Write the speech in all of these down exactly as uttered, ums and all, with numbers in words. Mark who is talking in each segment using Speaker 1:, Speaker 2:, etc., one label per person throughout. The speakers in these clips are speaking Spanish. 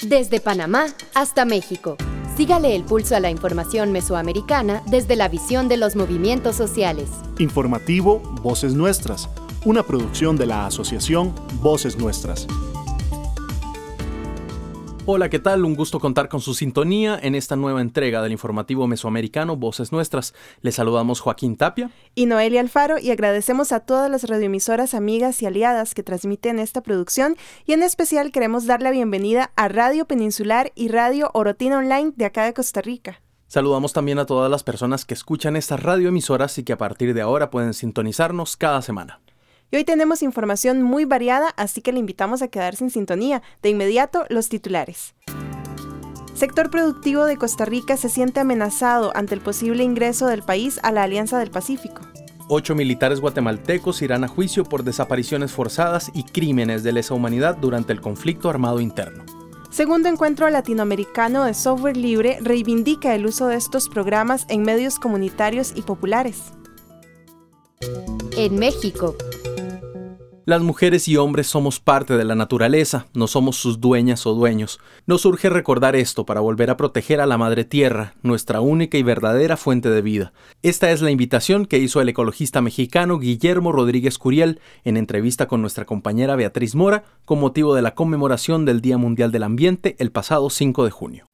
Speaker 1: Desde Panamá hasta México. Sígale el pulso a la información mesoamericana desde la visión de los movimientos sociales.
Speaker 2: Informativo Voces Nuestras, una producción de la asociación Voces Nuestras.
Speaker 3: Hola, ¿qué tal? Un gusto contar con su sintonía en esta nueva entrega del informativo mesoamericano Voces Nuestras. Les saludamos Joaquín Tapia
Speaker 4: y Noelia Alfaro y agradecemos a todas las radioemisoras amigas y aliadas que transmiten esta producción y en especial queremos dar la bienvenida a Radio Peninsular y Radio Orotina Online de acá de Costa Rica.
Speaker 3: Saludamos también a todas las personas que escuchan estas radioemisoras y que a partir de ahora pueden sintonizarnos cada semana.
Speaker 4: Y hoy tenemos información muy variada, así que le invitamos a quedarse en sintonía. De inmediato, los titulares. Sector productivo de Costa Rica se siente amenazado ante el posible ingreso del país a la Alianza del Pacífico.
Speaker 3: Ocho militares guatemaltecos irán a juicio por desapariciones forzadas y crímenes de lesa humanidad durante el conflicto armado interno.
Speaker 4: Segundo encuentro latinoamericano de software libre reivindica el uso de estos programas en medios comunitarios y populares.
Speaker 1: En México.
Speaker 3: Las mujeres y hombres somos parte de la naturaleza, no somos sus dueñas o dueños. Nos urge recordar esto para volver a proteger a la Madre Tierra, nuestra única y verdadera fuente de vida. Esta es la invitación que hizo el ecologista mexicano Guillermo Rodríguez Curiel en entrevista con nuestra compañera Beatriz Mora con motivo de la conmemoración del Día Mundial del Ambiente el pasado cinco de junio.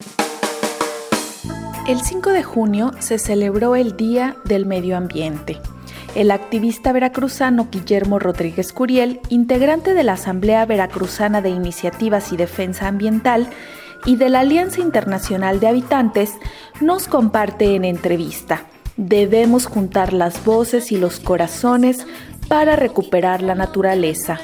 Speaker 5: El cinco de junio se celebró el Día del Medio Ambiente. El activista veracruzano Guillermo Rodríguez Curiel, integrante de la Asamblea Veracruzana de Iniciativas y Defensa Ambiental y de la Alianza Internacional de Habitantes, nos comparte en entrevista: debemos juntar las voces y los corazones para recuperar la naturaleza.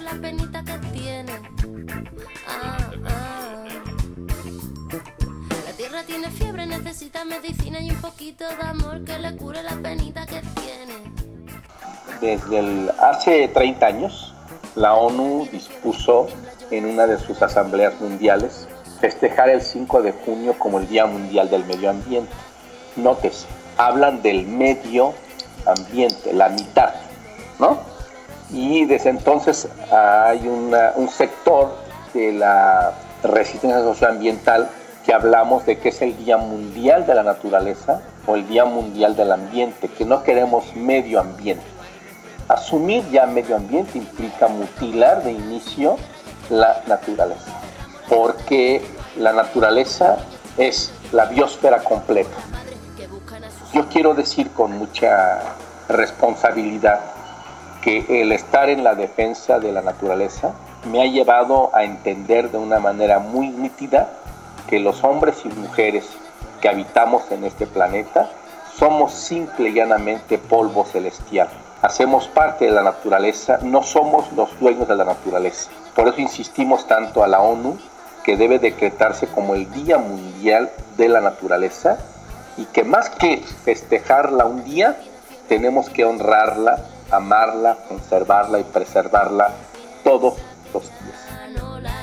Speaker 6: La tierra tiene fiebre, necesita medicina y un poquito de amor que le cure la penita que tiene.
Speaker 7: Desde el, hace treinta años, la ONU dispuso en una de sus asambleas mundiales festejar el cinco de junio como el Día Mundial del Medio Ambiente. Nótese, hablan del medio ambiente, la mitad, ¿no? Y desde entonces hay una, un sector de la resistencia socioambiental que hablamos de que es el Día Mundial de la Naturaleza o el Día Mundial del Ambiente, que no queremos medio ambiente. Asumir ya medio ambiente implica mutilar de inicio la naturaleza, porque la naturaleza es la biosfera completa. Yo quiero decir con mucha responsabilidad que el estar en la defensa de la naturaleza me ha llevado a entender de una manera muy nítida que los hombres y mujeres que habitamos en este planeta somos simple y llanamente polvo celestial. Hacemos parte de la naturaleza, no somos los dueños de la naturaleza. Por eso insistimos tanto a la ONU que debe decretarse como el Día Mundial de la Naturaleza y que más que festejarla un día, tenemos que honrarla, amarla, conservarla y preservarla todos los días.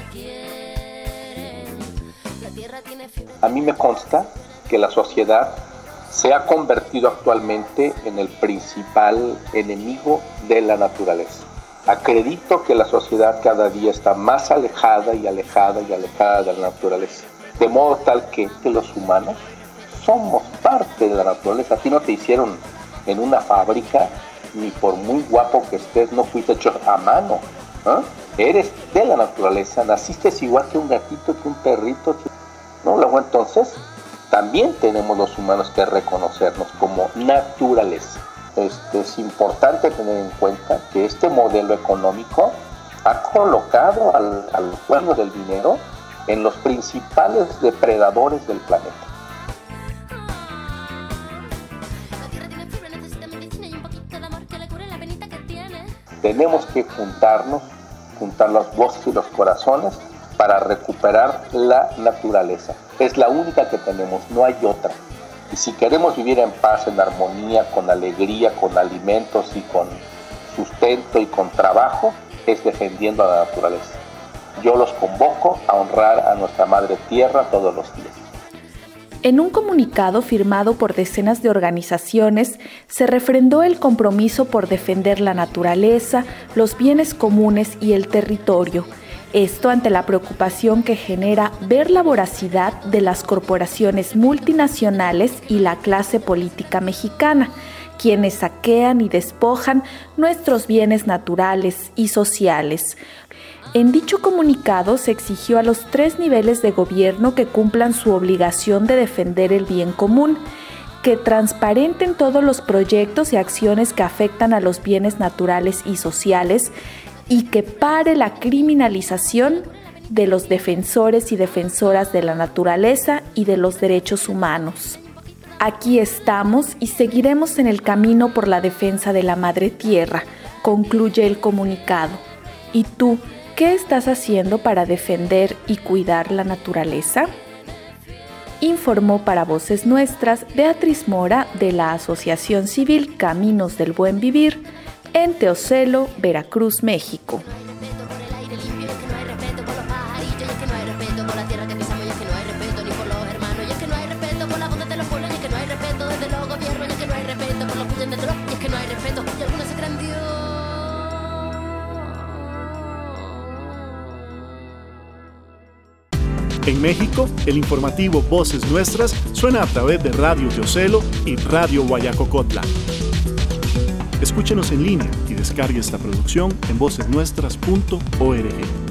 Speaker 7: A mí me consta que la sociedad se ha convertido actualmente en el principal enemigo de la naturaleza. Acredito que la sociedad cada día está más alejada y alejada y alejada de la naturaleza, de modo tal que, que los humanos somos parte de la naturaleza. A ti no te hicieron en una fábrica, ni por muy guapo que estés, no fuiste hecho a mano, ¿no? Eres de la naturaleza, naciste igual que un gatito, que un perrito, ¿no? Luego entonces también tenemos los humanos que reconocernos como naturaleza. Este, es importante tener en cuenta que este modelo económico ha colocado al, a los dueños del dinero en los principales depredadores del planeta. Tenemos que juntarnos, juntar las voces y los corazones para recuperar la naturaleza. Es la única que tenemos, no hay otra. Y si queremos vivir en paz, en armonía, con alegría, con alimentos y con sustento y con trabajo, es defendiendo a la naturaleza. Yo los convoco a honrar a nuestra Madre Tierra todos los días.
Speaker 5: En un comunicado firmado por decenas de organizaciones, se refrendó el compromiso por defender la naturaleza, los bienes comunes y el territorio. Esto ante la preocupación que genera ver la voracidad de las corporaciones multinacionales y la clase política mexicana, quienes saquean y despojan nuestros bienes naturales y sociales. En dicho comunicado se exigió a los tres niveles de gobierno que cumplan su obligación de defender el bien común, que transparenten todos los proyectos y acciones que afectan a los bienes naturales y sociales y que pare la criminalización de los defensores y defensoras de la naturaleza y de los derechos humanos. Aquí estamos y seguiremos en el camino por la defensa de la Madre Tierra, concluye el comunicado. ¿Y tú, qué estás haciendo para defender y cuidar la naturaleza? Informó para Voces Nuestras Beatriz Mora de la Asociación Civil Caminos del Buen Vivir en Teocelo, Veracruz, México.
Speaker 2: En México, el informativo Voces Nuestras suena a través de Radio Teocelo y Radio Guayacocotla. Escúchenos en línea y descargue esta producción en voces nuestras punto org.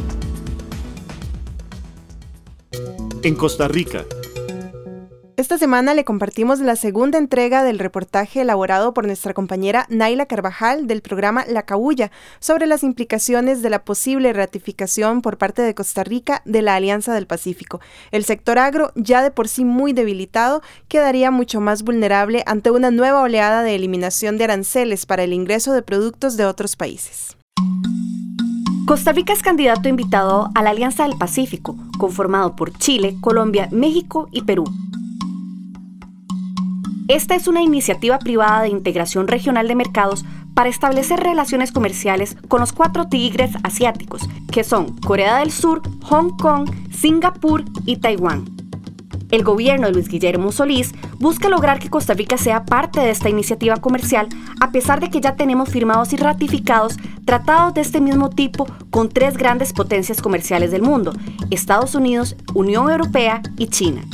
Speaker 2: En Costa Rica.
Speaker 4: Esta semana le compartimos la segunda entrega del reportaje elaborado por nuestra compañera Naila Carvajal del programa La Cabulla sobre las implicaciones de la posible ratificación por parte de Costa Rica de la Alianza del Pacífico. El sector agro, ya de por sí muy debilitado, quedaría mucho más vulnerable ante una nueva oleada de eliminación de aranceles para el ingreso de productos de otros países.
Speaker 8: Costa Rica es candidato invitado a la Alianza del Pacífico, conformado por Chile, Colombia, México y Perú. Esta es una iniciativa privada de integración regional de mercados para establecer relaciones comerciales con los cuatro tigres asiáticos, que son Corea del Sur, Hong Kong, Singapur y Taiwán. El gobierno de Luis Guillermo Solís busca lograr que Costa Rica sea parte de esta iniciativa comercial, a pesar de que ya tenemos firmados y ratificados tratados de este mismo tipo con tres grandes potencias comerciales del mundo: Estados Unidos, Unión Europea y China.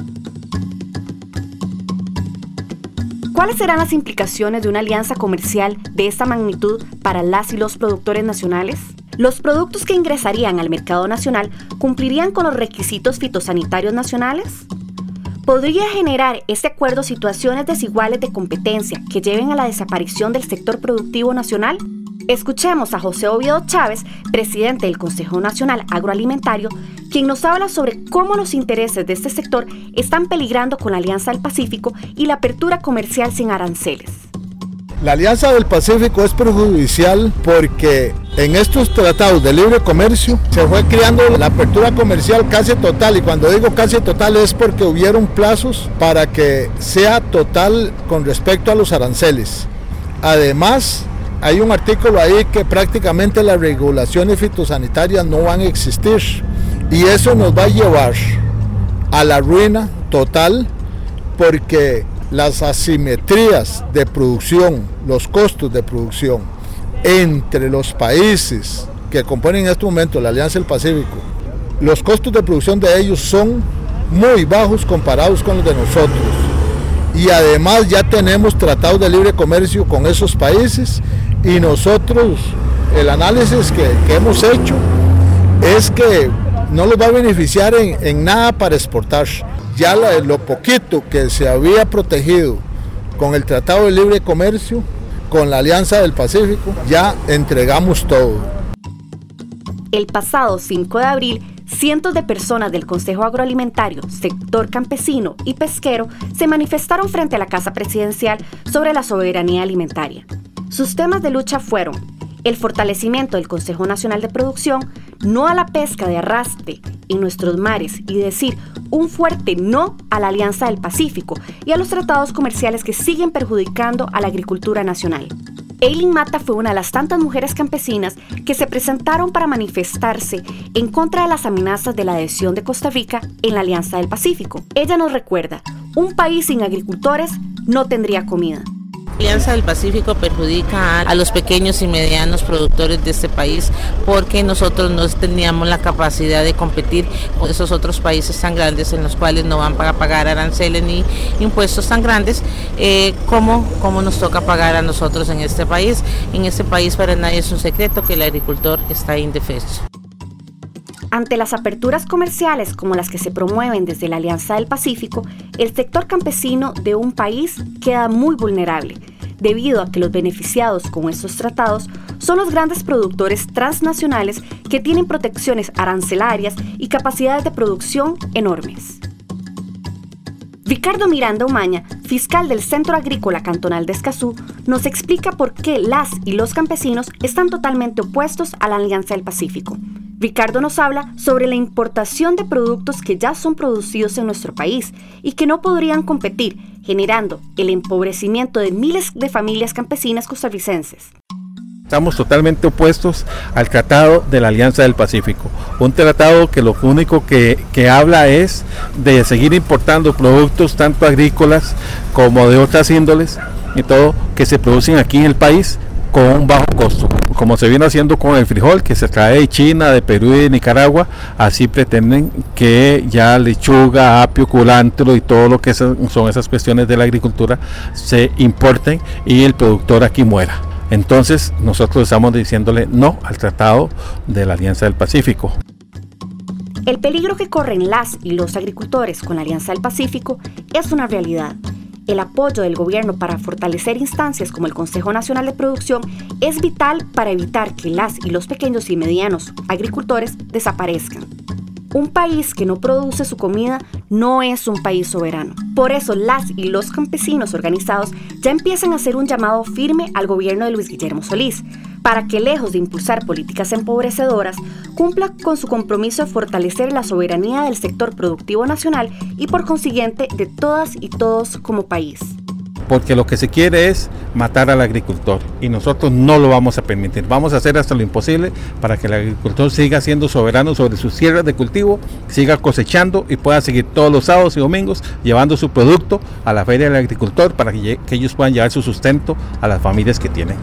Speaker 8: ¿Cuáles serán las implicaciones de una alianza comercial de esta magnitud para las y los productores nacionales? Los productos que ingresarían al mercado nacional cumplirían con los requisitos fitosanitarios nacionales. ¿Podría generar este acuerdo situaciones desiguales de competencia que lleven a la desaparición del sector productivo nacional? Escuchemos a José Oviedo Chávez, presidente del Consejo Nacional Agroalimentario, quien nos habla sobre cómo los intereses de este sector están peligrando con la Alianza del Pacífico y la apertura comercial sin aranceles.
Speaker 9: La Alianza del Pacífico es perjudicial porque en estos tratados de libre comercio se fue creando la apertura comercial casi total, y cuando digo casi total es porque hubieron plazos para que sea total con respecto a los aranceles. Además, hay un artículo ahí que prácticamente las regulaciones fitosanitarias no van a existir, y eso nos va a llevar a la ruina total, porque las asimetrías de producción, los costos de producción entre los países que componen en este momento la Alianza del Pacífico, los costos de producción de ellos son muy bajos comparados con los de nosotros. Y además ya tenemos tratados de libre comercio con esos países, y nosotros, el análisis que, que hemos hecho es que no los va a beneficiar en, en nada para exportar. Ya la, lo poquito que se había protegido con el Tratado de Libre Comercio, con la Alianza del Pacífico, ya entregamos todo.
Speaker 8: El pasado cinco de abril, cientos de personas del Consejo Agroalimentario, sector campesino y pesquero se manifestaron frente a la Casa Presidencial sobre la soberanía alimentaria. Sus temas de lucha fueron el fortalecimiento del Consejo Nacional de Producción, no a la pesca de arrastre en nuestros mares y decir un fuerte no a la Alianza del Pacífico y a los tratados comerciales que siguen perjudicando a la agricultura nacional. Eileen Mata fue una de las tantas mujeres campesinas que se presentaron para manifestarse en contra de las amenazas de la adhesión de Costa Rica en la Alianza del Pacífico. Ella nos recuerda, un país sin agricultores no tendría comida.
Speaker 10: La Alianza del Pacífico perjudica a los pequeños y medianos productores de este país porque nosotros no teníamos la capacidad de competir con esos otros países tan grandes en los cuales no van a pagar aranceles ni impuestos tan grandes eh, como, como nos toca pagar a nosotros en este país. En este país para nadie es un secreto que el agricultor está indefenso.
Speaker 8: Ante las aperturas comerciales como las que se promueven desde la Alianza del Pacífico, el sector campesino de un país queda muy vulnerable, debido a que los beneficiados con estos tratados son los grandes productores transnacionales que tienen protecciones arancelarias y capacidades de producción enormes. Ricardo Miranda Umaña, fiscal del Centro Agrícola Cantonal de Escazú, nos explica por qué las y los campesinos están totalmente opuestos a la Alianza del Pacífico. Ricardo nos habla sobre la importación de productos que ya son producidos en nuestro país y que no podrían competir, generando el empobrecimiento de miles de familias campesinas costarricenses.
Speaker 11: Estamos totalmente opuestos al Tratado de la Alianza del Pacífico, un tratado que lo único que, que habla es de seguir importando productos tanto agrícolas como de otras índoles y todo que se producen aquí en el país con un bajo costo, como se viene haciendo con el frijol que se trae de China, de Perú y de Nicaragua. Así pretenden que ya lechuga, apio, culantro y todo lo que son esas cuestiones de la agricultura se importen y el productor aquí muera. Entonces nosotros estamos diciéndole no al Tratado de la Alianza del Pacífico.
Speaker 8: El peligro que corren las y los agricultores con la Alianza del Pacífico es una realidad. El apoyo del gobierno para fortalecer instancias como el Consejo Nacional de Producción es vital para evitar que las y los pequeños y medianos agricultores desaparezcan. Un país que no produce su comida no es un país soberano. Por eso las y los campesinos organizados ya empiezan a hacer un llamado firme al gobierno de Luis Guillermo Solís para que, lejos de impulsar políticas empobrecedoras, cumpla con su compromiso de fortalecer la soberanía del sector productivo nacional y, por consiguiente, de todas y todos como país.
Speaker 11: Porque lo que se quiere es matar al agricultor y nosotros no lo vamos a permitir. Vamos a hacer hasta lo imposible para que el agricultor siga siendo soberano sobre sus tierras de cultivo, siga cosechando y pueda seguir todos los sábados y domingos llevando su producto a la feria del agricultor para que, que ellos puedan llevar su sustento a las familias que tienen.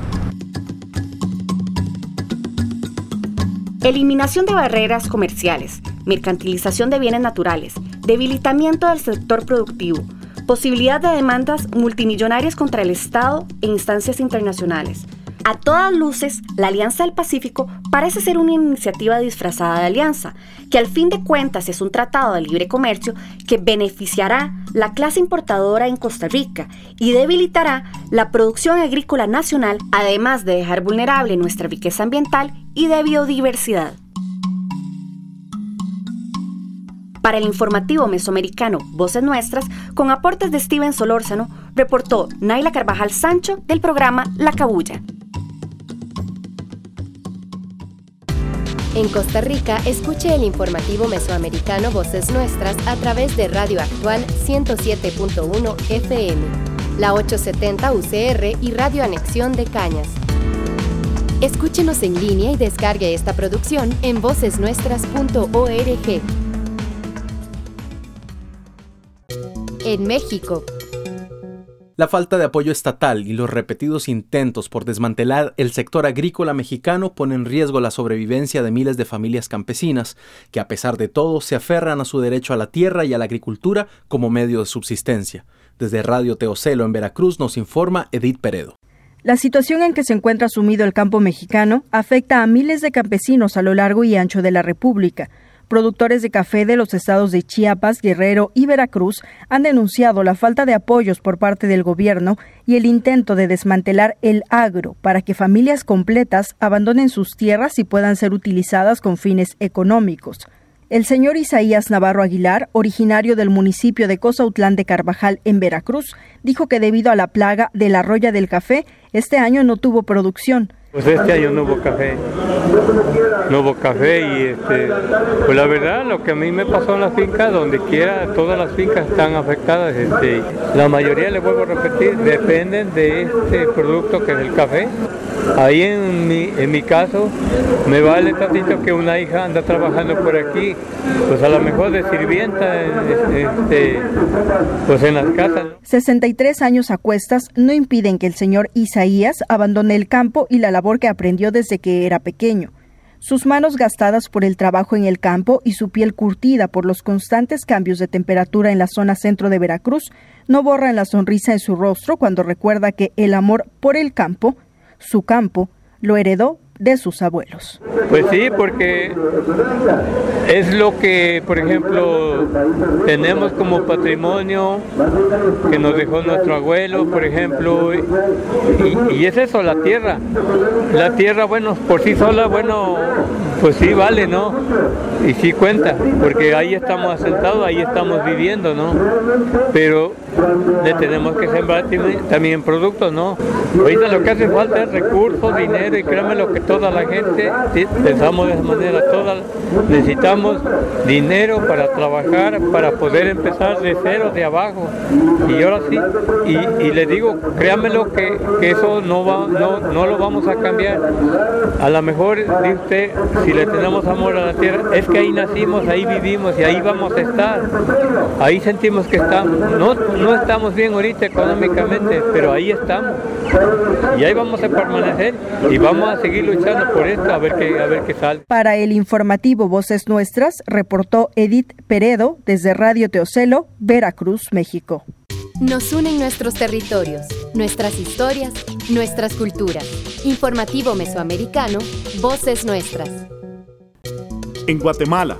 Speaker 8: Eliminación de barreras comerciales, mercantilización de bienes naturales, debilitamiento del sector productivo, posibilidad de demandas multimillonarias contra el Estado e instancias internacionales. A todas luces, la Alianza del Pacífico parece ser una iniciativa disfrazada de alianza, que al fin de cuentas es un tratado de libre comercio que beneficiará la clase importadora en Costa Rica y debilitará la producción agrícola nacional, además de dejar vulnerable nuestra riqueza ambiental y de biodiversidad. Para el informativo mesoamericano Voces Nuestras, con aportes de Steven Solórzano, reportó Naila Carvajal Sancho del programa La Cabulla.
Speaker 1: En Costa Rica, escuche el informativo mesoamericano Voces Nuestras a través de Radio Actual ciento siete punto uno F M, la ochocientos setenta U C R y Radio Anexión de Cañas. Escúchenos en línea y descargue esta producción en voces nuestras punto org. En México,
Speaker 3: la falta de apoyo estatal y los repetidos intentos por desmantelar el sector agrícola mexicano ponen en riesgo la sobrevivencia de miles de familias campesinas que, a pesar de todo, se aferran a su derecho a la tierra y a la agricultura como medio de subsistencia. Desde Radio Teocelo en Veracruz nos informa Edith Peredo.
Speaker 12: La situación en que se encuentra sumido el campo mexicano afecta a miles de campesinos a lo largo y ancho de la República. Productores de café de los estados de Chiapas, Guerrero y Veracruz han denunciado la falta de apoyos por parte del gobierno y el intento de desmantelar el agro para que familias completas abandonen sus tierras y puedan ser utilizadas con fines económicos. El señor Isaías Navarro Aguilar, originario del municipio de Cozautlán de Carvajal en Veracruz, dijo que debido a la plaga de la roya del café, este año no tuvo producción.
Speaker 13: Pues este año no hubo café, no hubo café y este, pues la verdad lo que a mí me pasó en la finca, donde quiera, todas las fincas están afectadas, este, la mayoría, le vuelvo a repetir, dependen de este producto que es el café ahí en mi, en mi caso, me vale tantito que una hija anda trabajando por aquí, pues a lo mejor de sirvienta, este, pues en las casas.
Speaker 12: sesenta y tres años a cuestas no impiden que el señor Isaías abandone el campo y la labor que aprendió desde que era pequeño. Sus manos gastadas por el trabajo en el campo y su piel curtida por los constantes cambios de temperatura en la zona centro de Veracruz no borran la sonrisa en su rostro cuando recuerda que el amor por el campo, su campo, lo heredó de sus abuelos.
Speaker 13: Pues sí, porque es lo que, por ejemplo, tenemos como patrimonio que nos dejó nuestro abuelo, por ejemplo, y, y es eso, la tierra. La tierra, bueno, por sí sola, bueno, pues sí vale, ¿no? Y sí cuenta, porque ahí estamos asentados, ahí estamos viviendo, ¿no? Pero le tenemos que sembrar también productos, ¿no? Ahorita lo que hace falta es recursos, dinero, y créanme lo que toda la gente, pensamos de esa manera, toda, necesitamos dinero para trabajar, para poder empezar de cero, de abajo. Y ahora sí, y, y le digo, créanmelo que, que eso no, va, no, no lo vamos a cambiar. A lo mejor, dice usted, si le tenemos amor a la tierra, es que ahí nacimos, ahí vivimos y ahí vamos a estar. Ahí sentimos que estamos. No, no estamos bien ahorita económicamente, pero ahí estamos. Y ahí vamos a permanecer y vamos a seguir luchando por esto, a ver qué, a ver qué sale.
Speaker 12: Para el informativo Voces Nuestras, reportó Edith Peredo desde Radio Teocelo, Veracruz, México.
Speaker 1: Nos unen nuestros territorios, nuestras historias, nuestras culturas. Informativo Mesoamericano, Voces Nuestras.
Speaker 2: En Guatemala.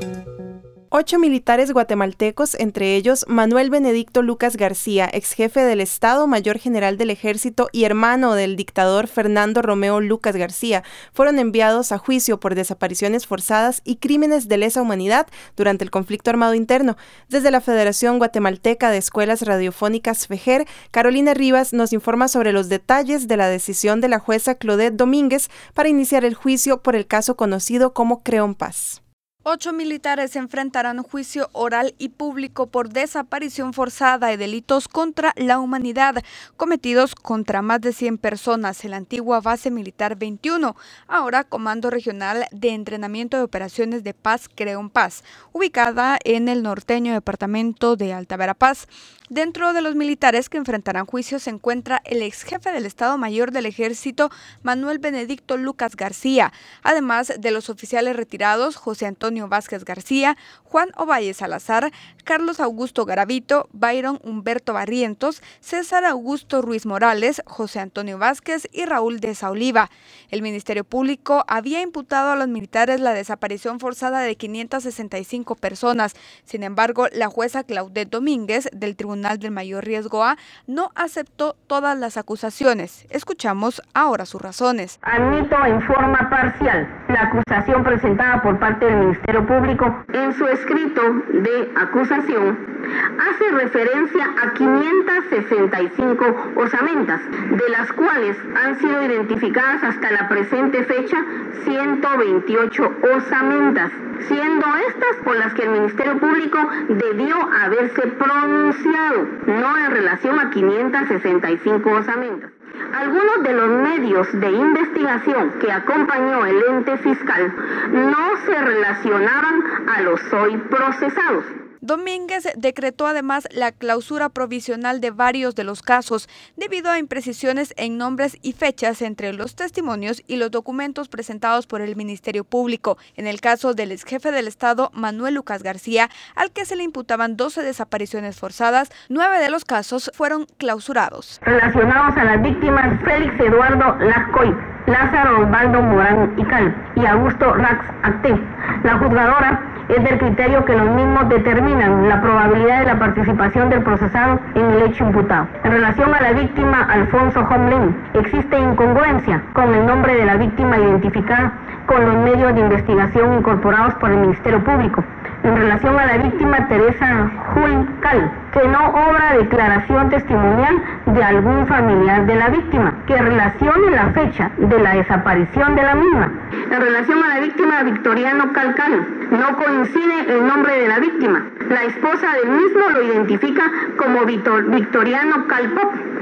Speaker 4: Ocho militares guatemaltecos, entre ellos Manuel Benedicto Lucas García, ex jefe del Estado Mayor General del Ejército y hermano del dictador Fernando Romeo Lucas García, fueron enviados a juicio por desapariciones forzadas y crímenes de lesa humanidad durante el conflicto armado interno. Desde la Federación Guatemalteca de Escuelas Radiofónicas FEJER, Carolina Rivas nos informa sobre los detalles de la decisión de la jueza Claudette Domínguez para iniciar el juicio por el caso conocido como Creón Paz.
Speaker 14: Ocho militares enfrentarán juicio oral y público por desaparición forzada y delitos contra la humanidad cometidos contra más de cien personas en la antigua base militar veintiuno, ahora Comando Regional de Entrenamiento de Operaciones de Paz Creón Paz, ubicada en el norteño departamento de Alta Verapaz. Dentro de los militares que enfrentarán juicio se encuentra el ex jefe del Estado Mayor del Ejército, Manuel Benedicto Lucas García, además de los oficiales retirados José Antonio Vázquez García, Juan Ovalle Salazar, Carlos Augusto Garavito, Byron Humberto Barrientos, César Augusto Ruiz Morales, José Antonio Vázquez y Raúl de Oliva. El Ministerio Público había imputado a los militares la desaparición forzada de quinientas sesenta y cinco personas. Sin embargo, la jueza Claudette Domínguez del Tribunal del Mayor Riesgo A no aceptó todas las acusaciones. Escuchamos ahora sus razones.
Speaker 15: Admito en forma parcial la acusación presentada por parte del Ministerio Público. En su escrito de acusación hace referencia a quinientas sesenta y cinco osamentas, de las cuales han sido identificadas hasta la presente fecha ciento veintiocho osamentas, siendo estas por las que el Ministerio Público debió haberse pronunciado, no en relación a quinientas sesenta y cinco osamentas. Algunos de los medios de investigación que acompañó el ente fiscal no se relacionaban a los hoy procesados.
Speaker 14: Domínguez decretó además la clausura provisional de varios de los casos debido a imprecisiones en nombres y fechas entre los testimonios y los documentos presentados por el Ministerio Público. En el caso del ex jefe del Estado, Manuel Lucas García, al que se le imputaban doce desapariciones forzadas, nueve de los casos fueron clausurados.
Speaker 15: Relacionados a las víctimas Félix Eduardo Lascoy, Lázaro Osvaldo Morán y Cal y Augusto Rax Acté. La juzgadora es del criterio que los mismos determinan la probabilidad de la participación del procesado en el hecho imputado. En relación a la víctima Alfonso Homlin, existe incongruencia con el nombre de la víctima identificada con los medios de investigación incorporados por el Ministerio Público. En relación a la víctima Teresa Jul Cal, que no obra declaración testimonial de algún familiar de la víctima, que relacione la fecha de la desaparición de la misma. En relación a la víctima Victoriano Cal Cal, no coincide el nombre de la víctima. La esposa del mismo lo identifica como Victor, Victoriano Cal Pop,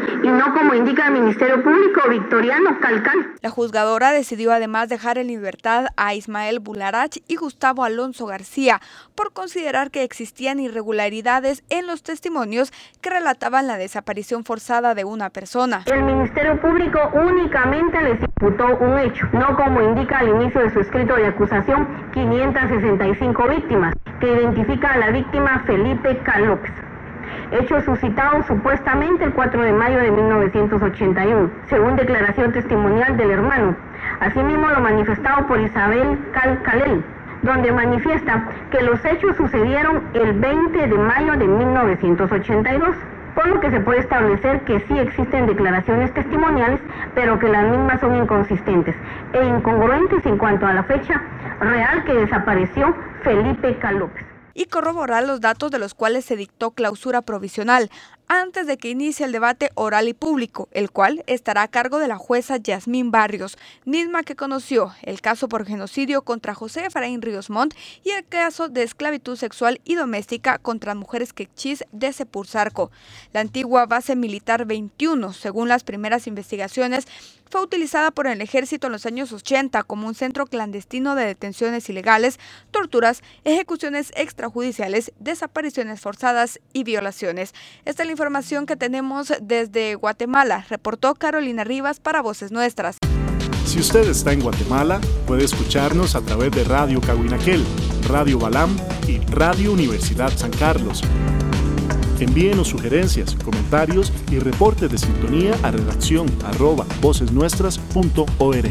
Speaker 15: y no como indica el Ministerio Público Victoriano Calcal.
Speaker 14: La juzgadora decidió además dejar en libertad a Ismael Bularach y Gustavo Alonso García por considerar que existían irregularidades en los testimonios que relataban la desaparición forzada de una persona.
Speaker 15: El Ministerio Público únicamente les imputó un hecho, no como indica al inicio de su escrito de acusación quinientas sesenta y cinco víctimas, que identifica a la víctima Felipe K. López. Hecho suscitado supuestamente el cuatro de mayo de mil novecientos ochenta y uno, según declaración testimonial del hermano. Asimismo lo manifestado por Isabel Cal Calel, donde manifiesta que los hechos sucedieron el veinte de mayo de mil novecientos ochenta y dos, por lo que se puede establecer que sí existen declaraciones testimoniales, pero que las mismas son inconsistentes e incongruentes en cuanto a la fecha real que desapareció Felipe K. López.
Speaker 14: Y corroborar los datos de los cuales se dictó clausura provisional antes de que inicie el debate oral y público, el cual estará a cargo de la jueza Yasmín Barrios, misma que conoció el caso por genocidio contra José Efraín Ríos Montt y el caso de esclavitud sexual y doméstica contra mujeres quechís de Sepurzarco. La antigua base militar veintiuno, según las primeras investigaciones, fue utilizada por el ejército en los años ochenta como un centro clandestino de detenciones ilegales, torturas, ejecuciones extrajudiciales, desapariciones forzadas y violaciones. Esta es la información que tenemos desde Guatemala, reportó Carolina Rivas para Voces Nuestras.
Speaker 2: Si usted está en Guatemala, puede escucharnos a través de Radio Cahuinaquel, Radio Balam y Radio Universidad San Carlos. Envíenos sugerencias, comentarios y reportes de sintonía a redacción arroba vocesnuestras punto org.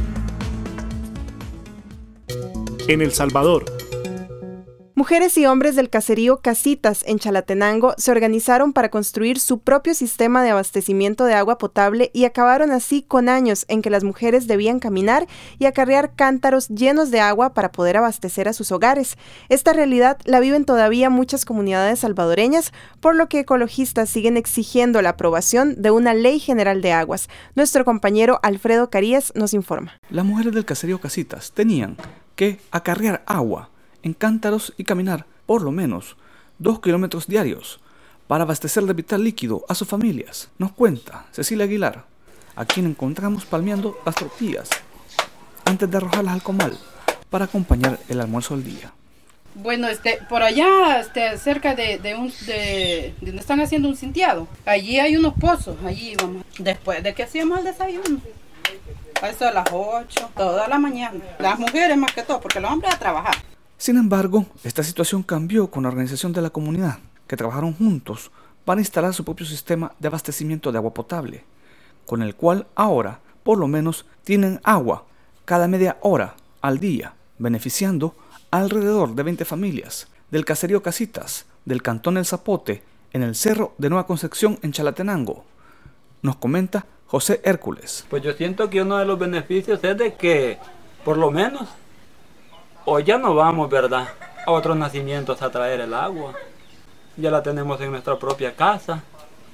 Speaker 2: En El Salvador,
Speaker 4: mujeres y hombres del caserío Casitas en Chalatenango se organizaron para construir su propio sistema de abastecimiento de agua potable y acabaron así con años en que las mujeres debían caminar y acarrear cántaros llenos de agua para poder abastecer a sus hogares. Esta realidad la viven todavía muchas comunidades salvadoreñas, por lo que ecologistas siguen exigiendo la aprobación de una ley general de aguas. Nuestro compañero Alfredo Carías nos informa.
Speaker 16: Las mujeres del caserío Casitas tenían que acarrear agua en cántaros y caminar por lo menos dos kilómetros diarios para abastecer de vital líquido a sus familias, nos cuenta Cecilia Aguilar, a quien encontramos palmeando las tortillas antes de arrojarlas al comal para acompañar el almuerzo del día.
Speaker 17: Bueno, este, por allá, este, cerca de, de, un, de, de donde están haciendo un cinteado, allí hay unos pozos, allí vamos, después de que hacíamos el desayuno, a eso a las ocho, toda la mañana, las mujeres más que todo, porque los hombres a trabajar.
Speaker 16: Sin embargo, esta situación cambió con la organización de la comunidad, que trabajaron juntos para instalar su propio sistema de abastecimiento de agua potable, con el cual ahora, por lo menos, tienen agua cada media hora al día, beneficiando a alrededor de veinte familias del caserío Casitas, del cantón El Zapote, en el Cerro de Nueva Concepción en Chalatenango. Nos comenta José Hércules.
Speaker 18: Pues yo siento que uno de los beneficios es de que, por lo menos, o ya no vamos, ¿verdad?, a otros nacimientos a traer el agua. Ya la tenemos en nuestra propia casa.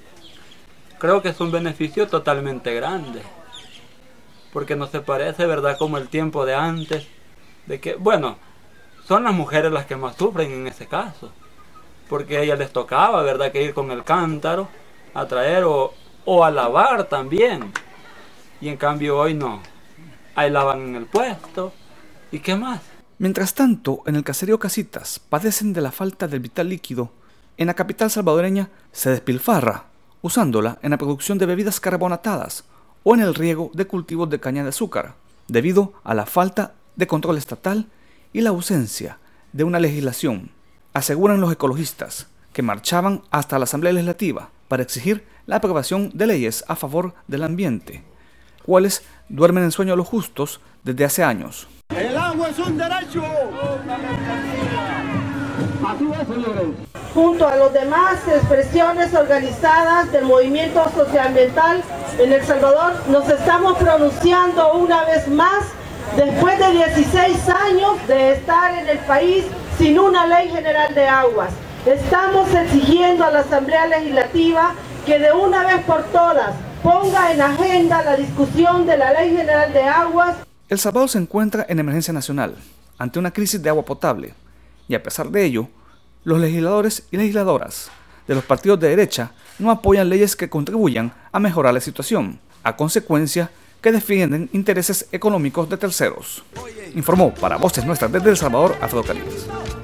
Speaker 18: Creo que es un beneficio totalmente grande. Porque no se parece, ¿verdad?, como el tiempo de antes. De que, bueno, son las mujeres las que más sufren en ese caso. Porque a ellas les tocaba, ¿verdad?, que ir con el cántaro a traer o, o a lavar también. Y en cambio hoy no. Ahí lavan en el puesto. ¿Y qué más?
Speaker 16: Mientras tanto, en el caserío Casitas padecen de la falta del vital líquido. En la capital salvadoreña se despilfarra, usándola en la producción de bebidas carbonatadas o en el riego de cultivos de caña de azúcar, debido a la falta de control estatal y la ausencia de una legislación, aseguran los ecologistas, que marchaban hasta la Asamblea Legislativa para exigir la aprobación de leyes a favor del ambiente, cuales duermen en sueño los justos desde hace años.
Speaker 19: ¡El agua es un derecho!
Speaker 15: Así es, señores. Junto a las demás expresiones organizadas del movimiento socioambiental en El Salvador, nos estamos pronunciando una vez más, después de dieciséis años de estar en el país sin una ley general de aguas. Estamos exigiendo a la Asamblea Legislativa que de una vez por todas ponga en agenda la discusión de la Ley General de Aguas.
Speaker 16: El Salvador se encuentra en emergencia nacional, ante una crisis de agua potable, y a pesar de ello, los legisladores y legisladoras de los partidos de derecha no apoyan leyes que contribuyan a a mejorar la situación, a consecuencia que defienden intereses económicos de terceros. Informó para Voces Nuestras desde El Salvador, Alfredo Calidas.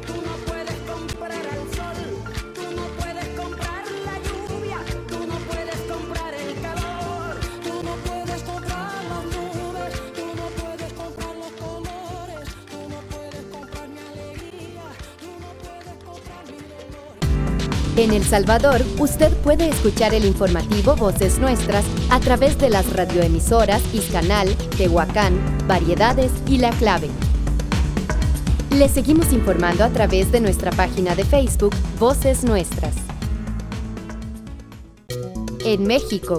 Speaker 1: En El Salvador, usted puede escuchar el informativo Voces Nuestras a través de las radioemisoras Iscanal, Tehuacán, Variedades y La Clave. Le seguimos informando a través de nuestra página de Facebook Voces Nuestras. En México.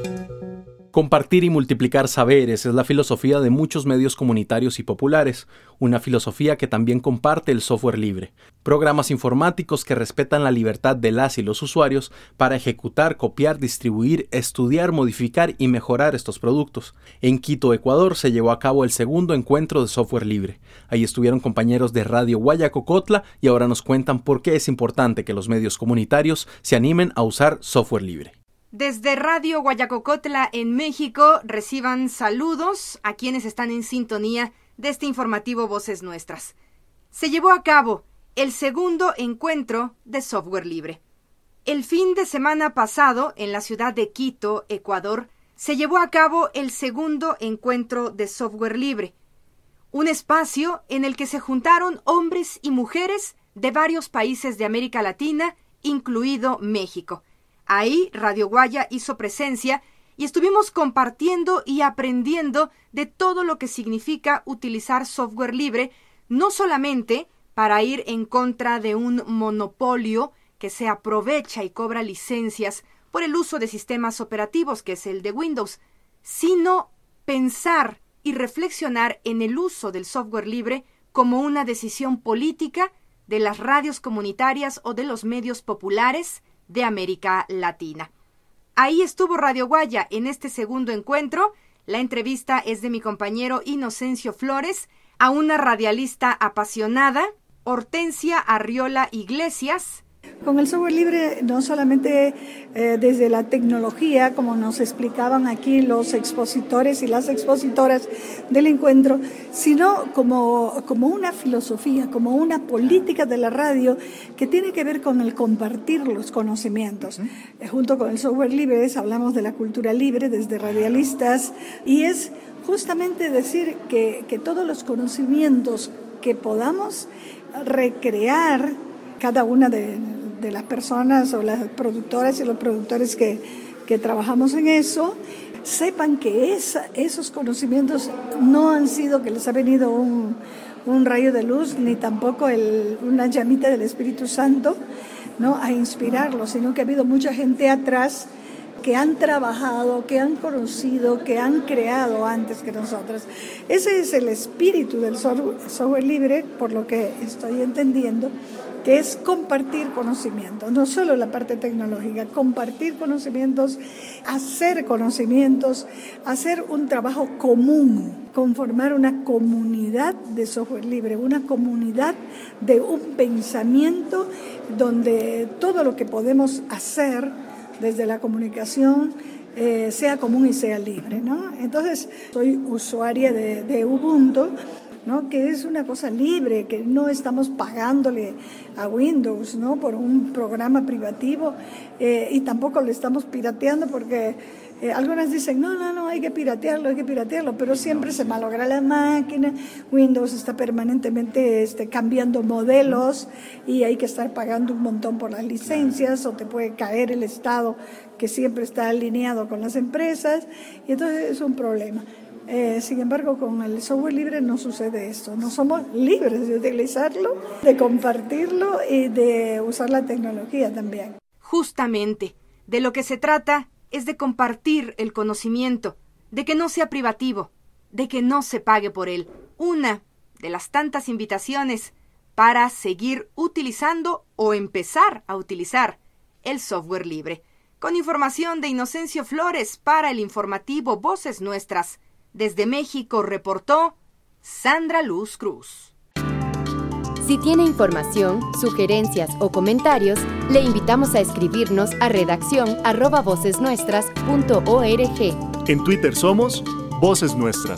Speaker 3: Compartir y multiplicar saberes es la filosofía de muchos medios comunitarios y populares, una filosofía que también comparte el software libre. Programas informáticos que respetan la libertad de las y los usuarios para ejecutar, copiar, distribuir, estudiar, modificar y mejorar estos productos. En Quito, Ecuador, se llevó a cabo el segundo encuentro de software libre. Ahí estuvieron compañeros de Radio Guayacocotla y ahora nos cuentan por qué es importante que los medios comunitarios se animen a usar software libre.
Speaker 20: Desde Radio Guayacocotla en México reciban saludos a quienes están en sintonía de este informativo Voces Nuestras. Se llevó a cabo el segundo encuentro de software libre. El fin de semana pasado, en la ciudad de Quito, Ecuador, se llevó a cabo el segundo encuentro de software libre, un espacio en el que se juntaron hombres y mujeres de varios países de América Latina, incluido México. Ahí Radio Guaya hizo presencia y estuvimos compartiendo y aprendiendo de todo lo que significa utilizar software libre, no solamente para ir en contra de un monopolio que se aprovecha y cobra licencias por el uso de sistemas operativos, que es el de Windows, sino pensar y reflexionar en el uso del software libre como una decisión política de las radios comunitarias o de los medios populares de América Latina. Ahí estuvo Radio Guaya en este segundo encuentro. La entrevista es de mi compañero Inocencio Flores a una radialista apasionada, Hortensia Arriola Iglesias.
Speaker 21: Con el software libre, no solamente eh, desde la tecnología, como nos explicaban aquí los expositores y las expositoras del encuentro, sino como, como una filosofía, como una política de la radio que tiene que ver con el compartir los conocimientos. Uh-huh. Junto con el software libre hablamos de la cultura libre desde radialistas y es justamente decir que, que todos los conocimientos que podamos recrear cada una de, de las personas o las productoras y los productores que, que trabajamos en eso, sepan que esa, esos conocimientos no han sido que les ha venido un, un rayo de luz, ni tampoco el, una llamita del Espíritu Santo, ¿no?, a inspirarlos, sino que ha habido mucha gente atrás que han trabajado, que han conocido, que han creado antes que nosotros. Ese es el espíritu del software, software libre, por lo que estoy entendiendo, que es compartir conocimientos, no solo la parte tecnológica, compartir conocimientos, hacer conocimientos, hacer un trabajo común, conformar una comunidad de software libre, una comunidad de un pensamiento donde todo lo que podemos hacer desde la comunicación eh, sea común y sea libre, ¿no? Entonces, soy usuaria de, de Ubuntu, ¿no?, que es una cosa libre, que no estamos pagándole a Windows, ¿no?, por un programa privativo eh, y tampoco le estamos pirateando porque eh, algunas dicen, no, no, no, hay que piratearlo, hay que piratearlo, pero siempre se malogra la máquina, Windows está permanentemente este, cambiando modelos y hay que estar pagando un montón por las licencias o te puede caer el Estado que siempre está alineado con las empresas y entonces es un problema. Eh, sin embargo, con el software libre no sucede esto. No somos libres de utilizarlo, de compartirlo y de usar la tecnología también.
Speaker 20: Justamente, de lo que se trata es de compartir el conocimiento, de que no sea privativo, de que no se pague por él. Una de las tantas invitaciones para seguir utilizando o empezar a utilizar el software libre. Con información de Inocencio Flores para el informativo Voces Nuestras. Desde México reportó Sandra Luz Cruz.
Speaker 1: Si tiene información, sugerencias o comentarios, le invitamos a escribirnos a redacción arroba vocesnuestras punto org.
Speaker 2: En Twitter somos Voces Nuestras.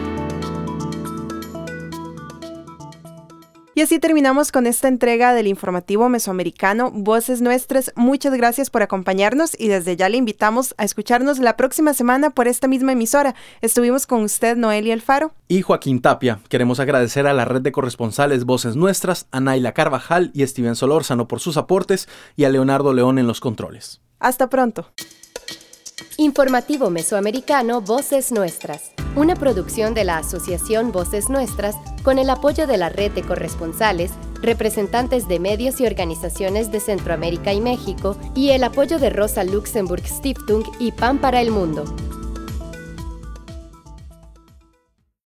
Speaker 4: Y así terminamos con esta entrega del informativo mesoamericano Voces Nuestras. Muchas gracias por acompañarnos y desde ya le invitamos a escucharnos la próxima semana por esta misma emisora. Estuvimos con usted, Noelia Alfaro.
Speaker 3: Y Joaquín Tapia. Queremos agradecer a la red de corresponsales Voces Nuestras, a Naila Carvajal y Steven Solórzano por sus aportes y a Leonardo León en los controles.
Speaker 4: Hasta pronto.
Speaker 1: Informativo Mesoamericano Voces Nuestras, una producción de la Asociación Voces Nuestras con el apoyo de la red de corresponsales, representantes de medios y organizaciones de Centroamérica y México y el apoyo de Rosa Luxemburg Stiftung y Pan para el Mundo.